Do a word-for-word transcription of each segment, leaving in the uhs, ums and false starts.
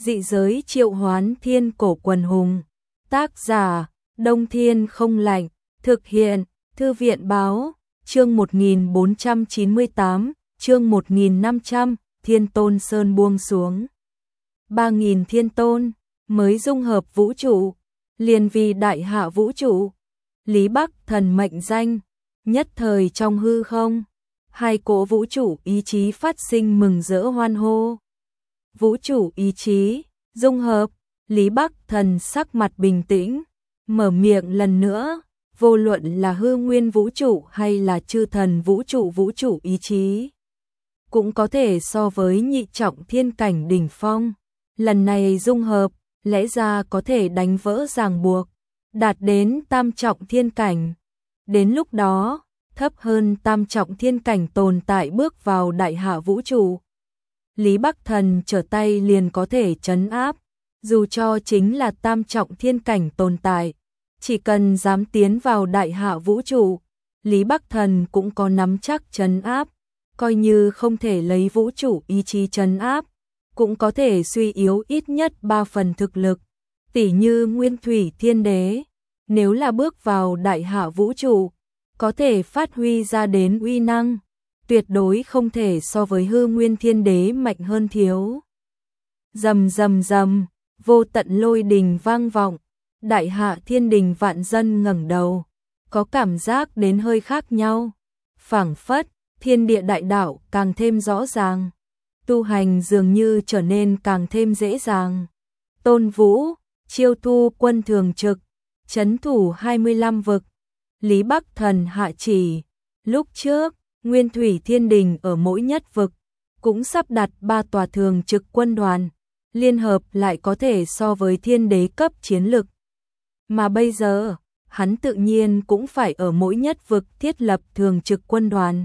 Dị giới triệu hoán thiên cổ quần hùng. Tác giả, Đông Thiên không lạnh. Thực hiện, Thư viện báo. Chương một nghìn bốn trăm chín mươi tám, chương một nghìn năm trăm, Thiên Tôn Sơn buông xuống. ba nghìn thiên tôn, mới dung hợp vũ trụ, liền vì đại hạ vũ trụ. Lý Bắc Thần mệnh danh, nhất thời trong hư không, hai cỗ vũ trụ ý chí phát sinh mừng rỡ hoan hô. Vũ trụ ý chí, dung hợp, Lý Bắc Thần sắc mặt bình tĩnh, mở miệng lần nữa, vô luận là hư nguyên vũ trụ hay là chư thần vũ trụ vũ trụ ý chí, cũng có thể so với nhị trọng thiên cảnh đỉnh phong. Lần này dung hợp, lẽ ra có thể đánh vỡ ràng buộc, đạt đến tam trọng thiên cảnh. Đến lúc đó, thấp hơn tam trọng thiên cảnh tồn tại bước vào đại hạ vũ trụ, Lý Bắc Thần trở tay liền có thể trấn áp, dù cho chính là tam trọng thiên cảnh tồn tại, chỉ cần dám tiến vào đại hạ vũ trụ, Lý Bắc Thần cũng có nắm chắc trấn áp, coi như không thể lấy vũ trụ ý chí trấn áp, cũng có thể suy yếu ít nhất ba phần thực lực, tỉ như Nguyên Thủy Thiên Đế, nếu là bước vào đại hạ vũ trụ, có thể phát huy ra đến uy năng, tuyệt đối không thể so với hư Nguyên Thiên Đế mạnh hơn thiếu. Rầm rầm rầm, vô tận lôi đình vang vọng, đại hạ thiên đình vạn dân ngẩng đầu, có cảm giác đến hơi khác nhau, phảng phất, thiên địa đại đạo càng thêm rõ ràng, tu hành dường như trở nên càng thêm dễ dàng. Tôn Vũ, chiêu thu quân thường trực, trấn thủ hai mươi lăm vực, Lý Bắc Thần hạ chỉ, lúc trước, Nguyên Thủy Thiên Đình ở mỗi nhất vực, cũng sắp đặt ba tòa thường trực quân đoàn, liên hợp lại có thể so với thiên đế cấp chiến lực. Mà bây giờ, hắn tự nhiên cũng phải ở mỗi nhất vực thiết lập thường trực quân đoàn.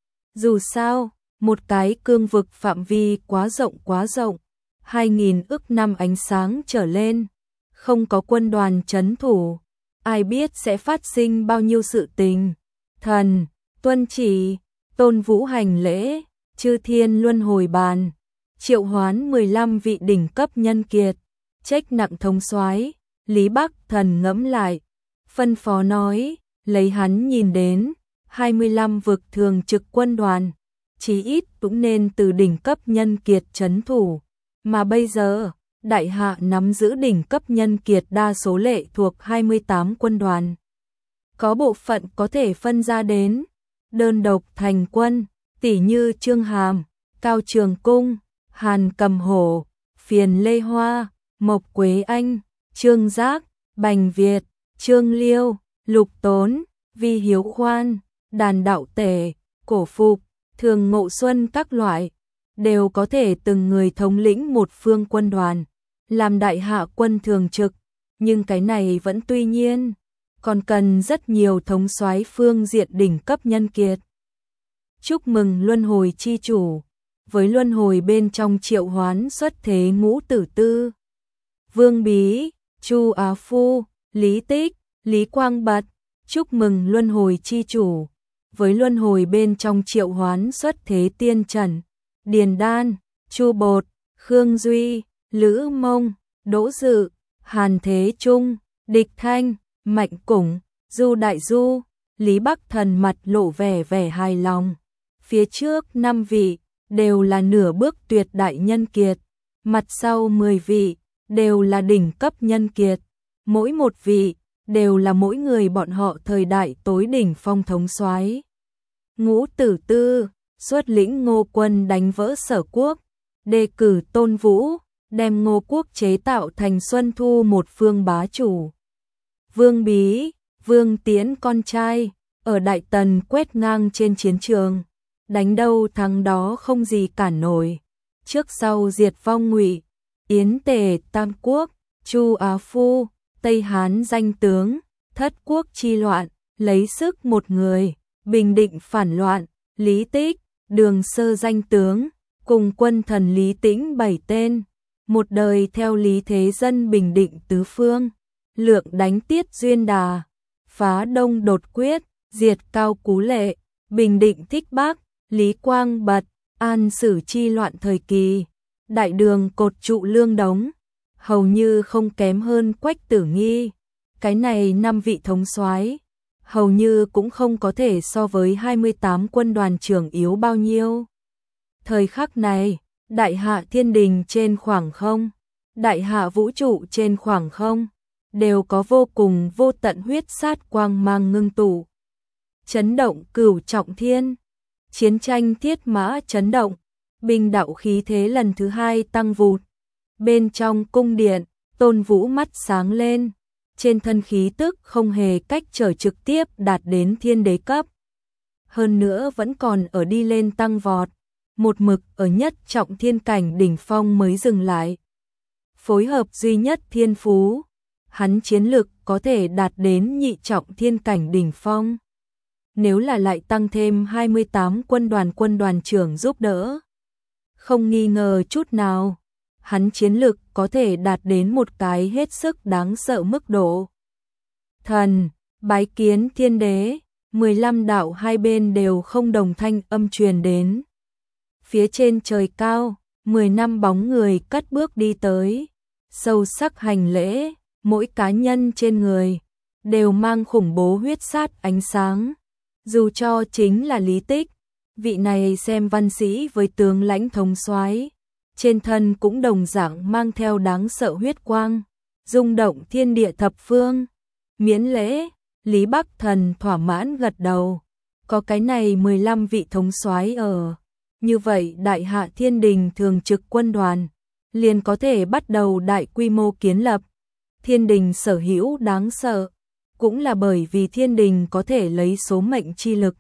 Dù sao, một cái cương vực phạm vi quá rộng quá rộng, hai nghìn ức năm ánh sáng trở lên, không có quân đoàn trấn thủ, ai biết sẽ phát sinh bao nhiêu sự tình. Thần, tuân chỉ, Tôn Vũ hành lễ, chư thiên luân hồi bàn, triệu hoán mười lăm vị đỉnh cấp nhân kiệt, trách nặng thống soái. Lý Bắc Thần ngẫm lại, phân phó nói, lấy hắn nhìn đến, hai mươi lăm vực thường trực quân đoàn, chí ít cũng nên từ đỉnh cấp nhân kiệt trấn thủ, mà bây giờ, đại hạ nắm giữ đỉnh cấp nhân kiệt đa số lệ thuộc hai mươi tám quân đoàn. Có bộ phận có thể phân ra đến, đơn độc thành quân, tỉ như Trương Hàm, Cao Trường Cung, Hàn Cầm Hổ, Phiền Lê Hoa, Mộc Quế Anh, Trương Giác, Bành Việt, Trương Liêu, Lục Tốn, Vi Hiếu Khoan, Đàn Đạo Tể, Cổ Phục, Thường Ngộ Xuân các loại, đều có thể từng người thống lĩnh một phương quân đoàn, làm đại hạ quân thường trực, nhưng cái này vẫn tuy nhiên, còn cần rất nhiều thống soái phương diện đỉnh cấp nhân kiệt. Chúc mừng luân hồi chi chủ, với luân hồi bên trong triệu hoán xuất thế ngũ tử tư, Vương Bí, Chu Á Phu, Lý Tích, Lý Quang Bật, chúc mừng luân hồi chi chủ, với luân hồi bên trong triệu hoán xuất thế tiên trần, Điền Đan, Chu Bột, Khương Duy, Lữ Mông, Đỗ Dự, Hàn Thế Trung, Địch Thanh, Mạnh Củng, Du Đại Du. Lý Bắc Thần mặt lộ vẻ vẻ hài lòng. Phía trước năm vị đều là nửa bước tuyệt đại nhân kiệt, mặt sau mười vị đều là đỉnh cấp nhân kiệt, mỗi một vị đều là mỗi người bọn họ thời đại tối đỉnh phong thống soái. Ngũ tử tư xuất lĩnh Ngô quân đánh vỡ Sở quốc, đề cử Tôn Vũ, đem Ngô quốc chế tạo thành Xuân Thu một phương bá chủ. Vương Bí, Vương Tiễn con trai, ở Đại Tần quét ngang trên chiến trường, đánh đâu thắng đó không gì cản nổi. Trước sau diệt vong Ngụy, Yến Tề Tam quốc, Chu Á Phu, Tây Hán danh tướng, thất quốc chi loạn, lấy sức một người, bình định phản loạn. Lý Tích, Đường Sơ danh tướng, cùng quân thần Lý Tĩnh bảy tên, một đời theo Lý Thế Dân bình định tứ phương, lượng đánh Tiết Duyên Đà, phá Đông Đột Quyết, diệt Cao Cú Lệ, bình định Thích Bắc. Lý Quang Bật, an sử chi loạn thời kỳ, đại đường cột trụ lương đống, hầu như không kém hơn Quách Tử Nghi. Cái này năm vị thống soái, hầu như cũng không có thể so với hai mươi tám quân đoàn trưởng yếu bao nhiêu. Thời khắc này, đại hạ thiên đình trên khoảng không, đại hạ vũ trụ trên khoảng không, đều có vô cùng vô tận huyết sát quang mang ngưng tụ. Chấn động cửu trọng thiên, chiến tranh thiết mã chấn động, binh đạo khí thế lần thứ hai tăng vụt. Bên trong cung điện, Tôn Vũ mắt sáng lên, trên thân khí tức không hề cách trở trực tiếp đạt đến thiên đế cấp. Hơn nữa vẫn còn ở đi lên tăng vọt, một mực ở nhất trọng thiên cảnh đỉnh phong mới dừng lại. Phối hợp duy nhất thiên phú, hắn chiến lực có thể đạt đến nhị trọng thiên cảnh đỉnh phong. Nếu là lại tăng thêm hai mươi tám quân đoàn quân đoàn trưởng giúp đỡ, không nghi ngờ chút nào, hắn chiến lực có thể đạt đến một cái hết sức đáng sợ mức độ. Thần, bái kiến thiên đế, mười lăm đạo hai bên đều không đồng thanh âm truyền đến. Phía trên trời cao, mười năm bóng người cất bước đi tới, sâu sắc hành lễ, mỗi cá nhân trên người đều mang khủng bố huyết sát ánh sáng. Dù cho chính là Lý Tích, vị này xem văn sĩ với tướng lãnh thống soái, trên thân cũng đồng dạng mang theo đáng sợ huyết quang, rung động thiên địa thập phương. Miễn lễ, Lý Bắc Thần thỏa mãn gật đầu, có cái này mười lăm vị thống soái ở, như vậy đại hạ thiên đình thường trực quân đoàn liền có thể bắt đầu đại quy mô kiến lập. Thiên đình sở hữu đáng sợ, cũng là bởi vì thiên đình có thể lấy số mệnh chi lực,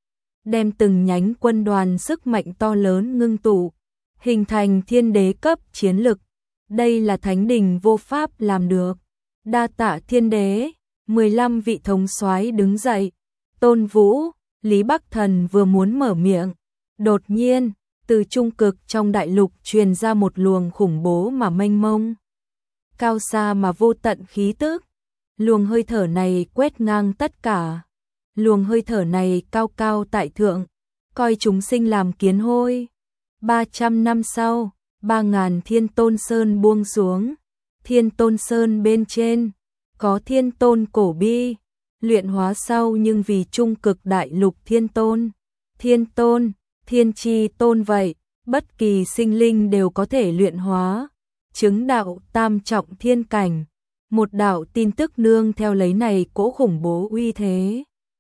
đem từng nhánh quân đoàn sức mạnh to lớn ngưng tụ, hình thành thiên đế cấp chiến lực. Đây là thánh đình vô pháp làm được. Đa tạ thiên đế, mười lăm vị thống soái đứng dậy. Tôn Vũ, Lý Bắc Thần vừa muốn mở miệng, đột nhiên, từ trung cực trong đại lục truyền ra một luồng khủng bố mà mênh mông, cao xa mà vô tận khí tức. Luồng hơi thở này quét ngang tất cả. Luồng hơi thở này cao cao tại thượng, coi chúng sinh làm kiến hôi. ba trăm năm sau, ba ngàn Thiên Tôn Sơn buông xuống. Thiên Tôn Sơn bên trên có Thiên Tôn cổ bi, luyện hóa sau nhưng vì trung cực đại lục Thiên Tôn. Thiên Tôn, Thiên Chi Tôn vậy, bất kỳ sinh linh đều có thể luyện hóa, chứng đạo tam trọng thiên cảnh. Một đạo tin tức nương theo lấy này cỗ khủng bố uy thế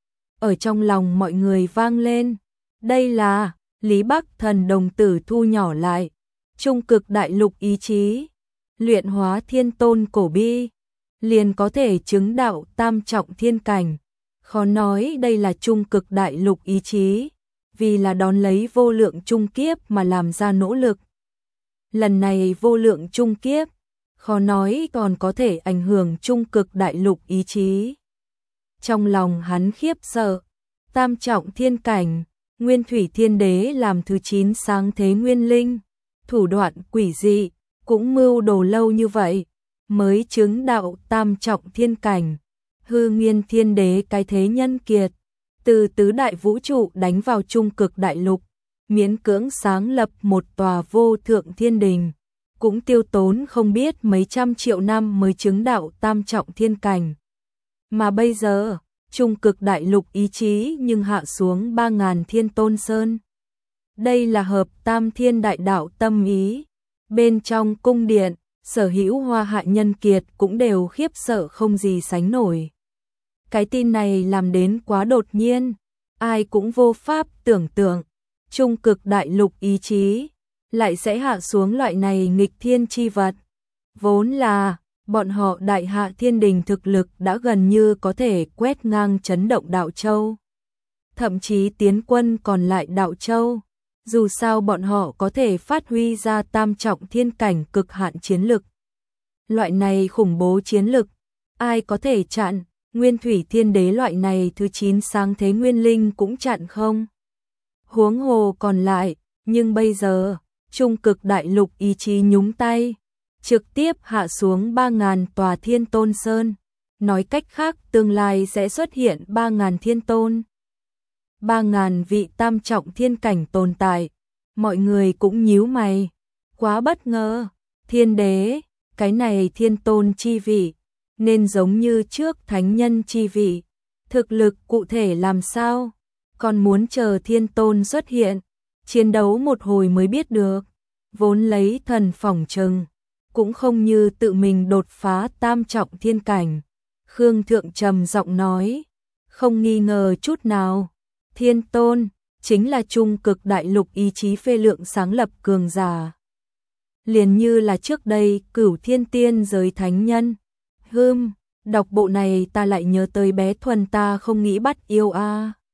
ở trong lòng mọi người vang lên. Đây là Lý Bắc Thần đồng tử thu nhỏ lại, trung cực đại lục ý chí, luyện hóa Thiên Tôn cổ bi, liền có thể chứng đạo tam trọng thiên cảnh. Khó nói đây là trung cực đại lục ý chí, vì là đón lấy vô lượng trung kiếp mà làm ra nỗ lực. Lần này vô lượng trung kiếp, khó nói còn có thể ảnh hưởng trung cực đại lục ý chí. Trong lòng hắn khiếp sợ, tam trọng thiên cảnh, Nguyên Thủy Thiên Đế làm thứ chín sáng thế nguyên linh, thủ đoạn quỷ dị, cũng mưu đồ lâu như vậy, mới chứng đạo tam trọng thiên cảnh. Hư Nguyên Thiên Đế cái thế nhân kiệt, từ tứ đại vũ trụ đánh vào trung cực đại lục, miễn cưỡng sáng lập một tòa vô thượng thiên đình, cũng tiêu tốn không biết mấy trăm triệu năm mới chứng đạo tam trọng thiên cảnh. Mà bây giờ, trung cực đại lục ý chí nhưng hạ xuống ba ngàn Thiên Tôn Sơn. Đây là hợp tam thiên đại đạo tâm ý. Bên trong cung điện, sở hữu hoa hạ nhân kiệt cũng đều khiếp sợ không gì sánh nổi. Cái tin này làm đến quá đột nhiên, ai cũng vô pháp tưởng tượng, trung cực đại lục ý chí lại sẽ hạ xuống loại này nghịch thiên chi vật. Vốn là bọn họ đại hạ thiên đình thực lực đã gần như có thể quét ngang chấn động đạo châu, thậm chí tiến quân còn lại đạo châu. Dù sao bọn họ có thể phát huy ra tam trọng thiên cảnh cực hạn chiến lực. Loại này khủng bố chiến lực, ai có thể chặn? Nguyên Thủy Thiên Đế loại này thứ chín sáng thế nguyên linh cũng chặn không? Huống hồ còn lại, nhưng bây giờ, trung cực đại lục ý chí nhúng tay, trực tiếp hạ xuống ba ngàn tòa Thiên Tôn Sơn. Nói cách khác tương lai sẽ xuất hiện ba ngàn Thiên Tôn. ba ngàn vị tam trọng thiên cảnh tồn tại. Mọi người cũng nhíu mày. Quá bất ngờ, thiên đế, cái này thiên tôn chi vị, nên giống như trước thánh nhân chi vị, thực lực cụ thể làm sao, còn muốn chờ thiên tôn xuất hiện, chiến đấu một hồi mới biết được, vốn lấy thần phỏng chừng, cũng không như tự mình đột phá tam trọng thiên cảnh. Khương Thượng trầm giọng nói, không nghi ngờ chút nào, thiên tôn chính là trung cực đại lục ý chí phê lượng sáng lập cường giả. Liền như là trước đây cửu thiên tiên giới thánh nhân. Hưm, đọc bộ này ta lại nhớ tới bé Thuần ta không nghĩ bắt yêu a.